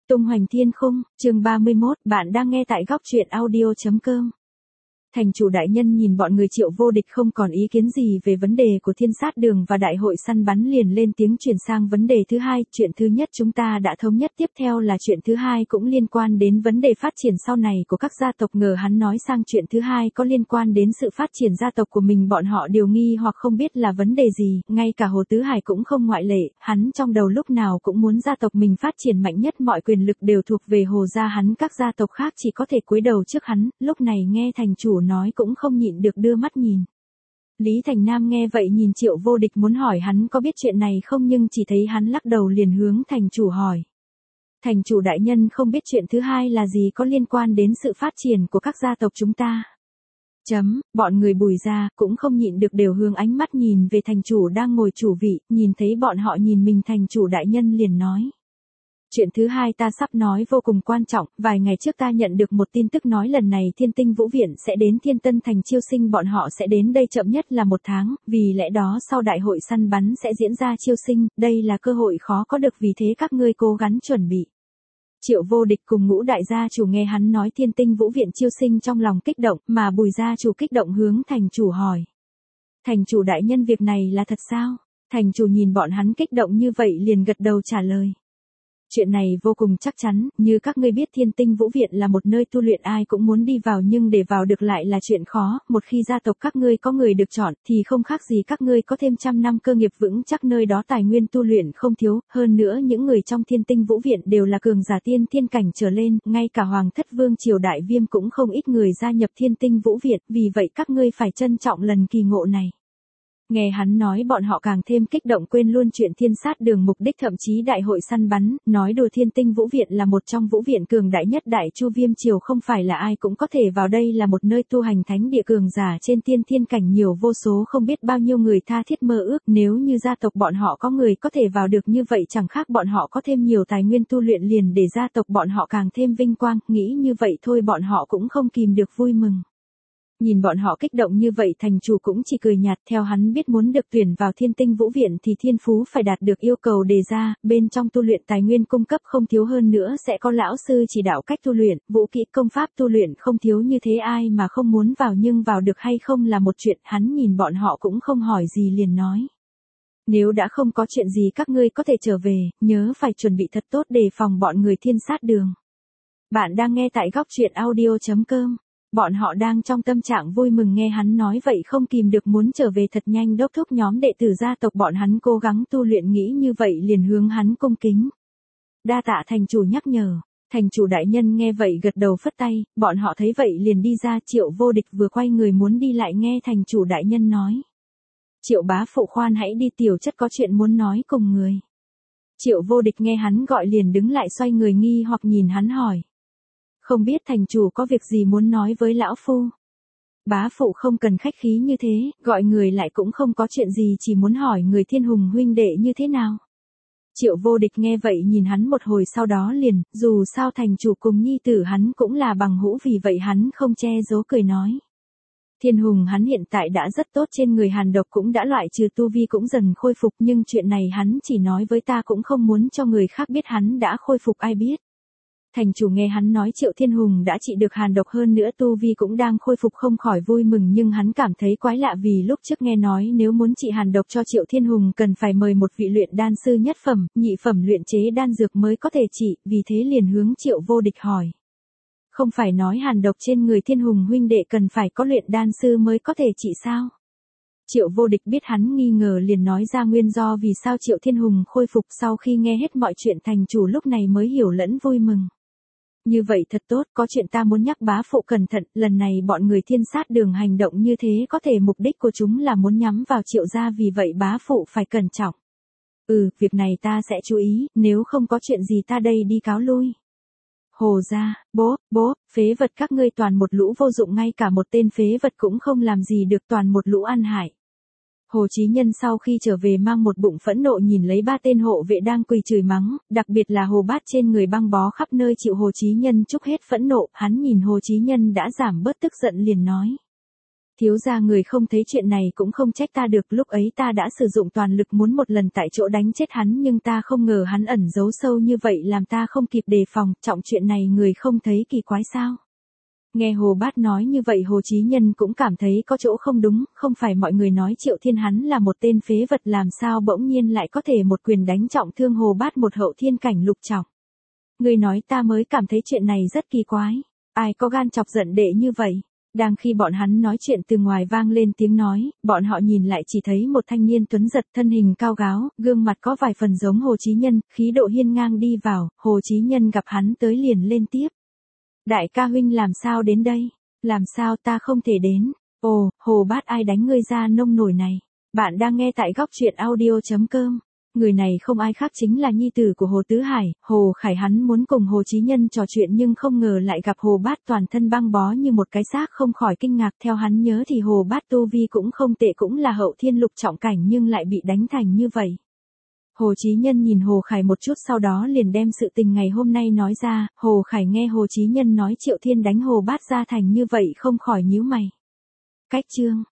Tung hoành thiên khung, chương 31, bạn đang nghe tại góc truyện audio.com. Thành chủ đại nhân nhìn bọn người Triệu Vô Địch không còn ý kiến gì về vấn đề của Thiên Sát Đường và đại hội săn bắn, liền lên tiếng chuyển sang vấn đề thứ hai. Chuyện thứ nhất chúng ta đã thống nhất, tiếp theo là chuyện thứ hai cũng liên quan đến vấn đề phát triển sau này của các gia tộc. Ngờ hắn nói sang chuyện thứ hai có liên quan đến sự phát triển gia tộc của mình, bọn họ đều nghi hoặc không biết là vấn đề gì, ngay cả Hồ Tứ Hải cũng không ngoại lệ. Hắn trong đầu lúc nào cũng muốn gia tộc mình phát triển mạnh nhất, mọi quyền lực đều thuộc về Hồ gia hắn, các gia tộc khác chỉ có thể cúi đầu trước hắn. Lúc này nghe thành chủ nói cũng không nhịn được đưa mắt nhìn. Lý Thành Nam nghe vậy nhìn Triệu Vô Địch muốn hỏi hắn có biết chuyện này không, nhưng chỉ thấy hắn lắc đầu, liền hướng thành chủ hỏi. Thành chủ đại nhân không biết chuyện thứ hai là gì có liên quan đến sự phát triển của các gia tộc chúng ta. Bọn người Bùi gia cũng không nhịn được đều hướng ánh mắt nhìn về thành chủ đang ngồi chủ vị, nhìn thấy bọn họ nhìn mình, thành chủ đại nhân liền nói. Chuyện thứ hai ta sắp nói vô cùng quan trọng, vài ngày trước ta nhận được một tin tức nói lần này Thiên Tinh Vũ Viện sẽ đến Thiên Tân Thành chiêu sinh, bọn họ sẽ đến đây chậm nhất là 1 tháng, vì lẽ đó sau đại hội săn bắn sẽ diễn ra chiêu sinh, đây là cơ hội khó có được, vì thế các ngươi cố gắng chuẩn bị. Triệu Vô Địch cùng Ngũ đại gia chủ nghe hắn nói Thiên Tinh Vũ Viện chiêu sinh trong lòng kích động, mà Bùi gia chủ kích động hướng thành chủ hỏi. Thành chủ đại nhân, việc này là thật sao? Thành chủ nhìn bọn hắn kích động như vậy liền gật đầu trả lời. Chuyện này vô cùng chắc chắn, như các ngươi biết Thiên Tinh Vũ Viện là một nơi tu luyện ai cũng muốn đi vào, nhưng để vào được lại là chuyện khó. Một khi gia tộc các ngươi có người được chọn thì không khác gì các ngươi có thêm 100 năm cơ nghiệp vững chắc, nơi đó tài nguyên tu luyện không thiếu, hơn nữa những người trong Thiên Tinh Vũ Viện đều là cường giả tiên thiên cảnh trở lên, ngay cả Hoàng thất Vương triều Đại Viêm cũng không ít người gia nhập Thiên Tinh Vũ Viện, vì vậy các ngươi phải trân trọng lần kỳ ngộ này. Nghe hắn nói bọn họ càng thêm kích động, quên luôn chuyện Thiên Sát Đường mục đích, thậm chí đại hội săn bắn, nói đùa Thiên Tinh Vũ Viện là một trong vũ viện cường đại nhất Đại Chu Viêm triều, không phải là ai cũng có thể vào, đây là một nơi tu hành thánh địa, cường giả trên tiên thiên cảnh nhiều vô số, không biết bao nhiêu người tha thiết mơ ước, nếu như gia tộc bọn họ có người có thể vào được như vậy, chẳng khác bọn họ có thêm nhiều tài nguyên tu luyện, liền để gia tộc bọn họ càng thêm vinh quang, nghĩ như vậy thôi bọn họ cũng không kìm được vui mừng. Nhìn bọn họ kích động như vậy, thành chủ cũng chỉ cười nhạt, theo hắn biết muốn được tuyển vào Thiên Tinh Vũ Viện thì thiên phú phải đạt được yêu cầu đề ra, bên trong tu luyện tài nguyên cung cấp không thiếu, hơn nữa sẽ có lão sư chỉ đạo cách tu luyện, vũ kỹ công pháp tu luyện không thiếu, như thế ai mà không muốn vào, nhưng vào được hay không là một chuyện. Hắn nhìn bọn họ cũng không hỏi gì liền nói. Nếu đã không có chuyện gì các ngươi có thể trở về, nhớ phải chuẩn bị thật tốt đề phòng bọn người Thiên Sát Đường. Bạn đang nghe tại góc truyện audio.com. Bọn họ đang trong tâm trạng vui mừng, nghe hắn nói vậy không kìm được muốn trở về thật nhanh, đốc thúc nhóm đệ tử gia tộc bọn hắn cố gắng tu luyện, nghĩ như vậy liền hướng hắn cung kính. Đa tạ thành chủ nhắc nhở. Thành chủ đại nhân nghe vậy gật đầu phất tay, bọn họ thấy vậy liền đi ra. Triệu Vô Địch vừa quay người muốn đi lại nghe thành chủ đại nhân nói. Triệu bá phụ khoan hãy đi, tiểu chất có chuyện muốn nói cùng người. Triệu Vô Địch nghe hắn gọi liền đứng lại, xoay người nghi hoặc nhìn hắn hỏi. Không biết thành chủ có việc gì muốn nói với lão phu? Bá phụ không cần khách khí như thế, gọi người lại cũng không có chuyện gì, chỉ muốn hỏi người Thiên Hùng huynh đệ như thế nào. Triệu Vô Địch nghe vậy nhìn hắn một hồi, sau đó liền, dù sao thành chủ cùng nhi tử hắn cũng là bằng hữu, vì vậy hắn không che giấu cười nói. Thiên Hùng hắn hiện tại đã rất tốt, trên người hàn độc cũng đã loại trừ, tu vi cũng dần khôi phục, nhưng chuyện này hắn chỉ nói với ta, cũng không muốn cho người khác biết hắn đã khôi phục, ai biết. Thành chủ nghe hắn nói Triệu Thiên Hùng đã trị được hàn độc, hơn nữa tu vi cũng đang khôi phục, không khỏi vui mừng, nhưng hắn cảm thấy quái lạ, vì lúc trước nghe nói nếu muốn trị hàn độc cho Triệu Thiên Hùng cần phải mời một vị luyện đan sư nhất phẩm, nhị phẩm luyện chế đan dược mới có thể trị, vì thế liền hướng Triệu Vô Địch hỏi. Không phải nói hàn độc trên người Thiên Hùng huynh đệ cần phải có luyện đan sư mới có thể trị sao? Triệu Vô Địch biết hắn nghi ngờ liền nói ra nguyên do vì sao Triệu Thiên Hùng khôi phục. Sau khi nghe hết mọi chuyện, thành chủ lúc này mới hiểu lẫn vui mừng. Như vậy thật tốt, có chuyện ta muốn nhắc bá phụ cẩn thận, lần này bọn người Thiên Sát Đường hành động như thế có thể mục đích của chúng là muốn nhắm vào Triệu gia, vì vậy bá phụ phải cẩn trọng. Việc này ta sẽ chú ý, nếu không có chuyện gì ta đây đi cáo lui. Hồ gia, bố, phế vật các ngươi toàn một lũ vô dụng, ngay cả một tên phế vật cũng không làm gì được, toàn một lũ ăn hại. Hồ Chí Nhân sau khi trở về mang một bụng phẫn nộ nhìn lấy 3 tên hộ vệ đang quỳ chửi mắng, đặc biệt là Hồ Bát trên người băng bó khắp nơi chịu Hồ Chí Nhân trút hết phẫn nộ, hắn nhìn Hồ Chí Nhân đã giảm bớt tức giận liền nói. Thiếu gia người không thấy chuyện này cũng không trách ta được, lúc ấy ta đã sử dụng toàn lực muốn một lần tại chỗ đánh chết hắn nhưng ta không ngờ hắn ẩn giấu sâu như vậy làm ta không kịp đề phòng, trọng chuyện này người không thấy kỳ quái sao? Nghe Hồ Bát nói như vậy Hồ Chí Nhân cũng cảm thấy có chỗ không đúng, không phải mọi người nói Triệu Thiên hắn là một tên phế vật làm sao bỗng nhiên lại có thể một quyền đánh trọng thương Hồ Bát một hậu thiên cảnh lục trọng. Người nói ta mới cảm thấy chuyện này rất kỳ quái, ai có gan chọc giận đệ như vậy. Đang khi bọn hắn nói chuyện từ ngoài vang lên tiếng nói, bọn họ nhìn lại chỉ thấy một thanh niên tuấn giật thân hình cao gáo, gương mặt có vài phần giống Hồ Chí Nhân, khí độ hiên ngang đi vào, Hồ Chí Nhân gặp hắn tới liền lên tiếp. Đại ca huynh làm sao đến đây? Làm sao ta không thể đến? Ồ, Hồ Bát ai đánh ngươi ra nông nổi này? Bạn đang nghe tại góc truyện audio.com. Người này không ai khác chính là nhi tử của Hồ Tứ Hải, Hồ Khải hắn muốn cùng Hồ Chí Nhân trò chuyện nhưng không ngờ lại gặp Hồ Bát toàn thân băng bó như một cái xác không khỏi kinh ngạc theo hắn nhớ thì Hồ Bát tu vi cũng không tệ cũng là hậu thiên lục trọng cảnh nhưng lại bị đánh thành như vậy. Hồ Chí Nhân nhìn Hồ Khải một chút sau đó liền đem sự tình ngày hôm nay nói ra, Hồ Khải nghe Hồ Chí Nhân nói Triệu Thiên đánh Hồ Bát ra thành như vậy không khỏi nhíu mày. Cách chương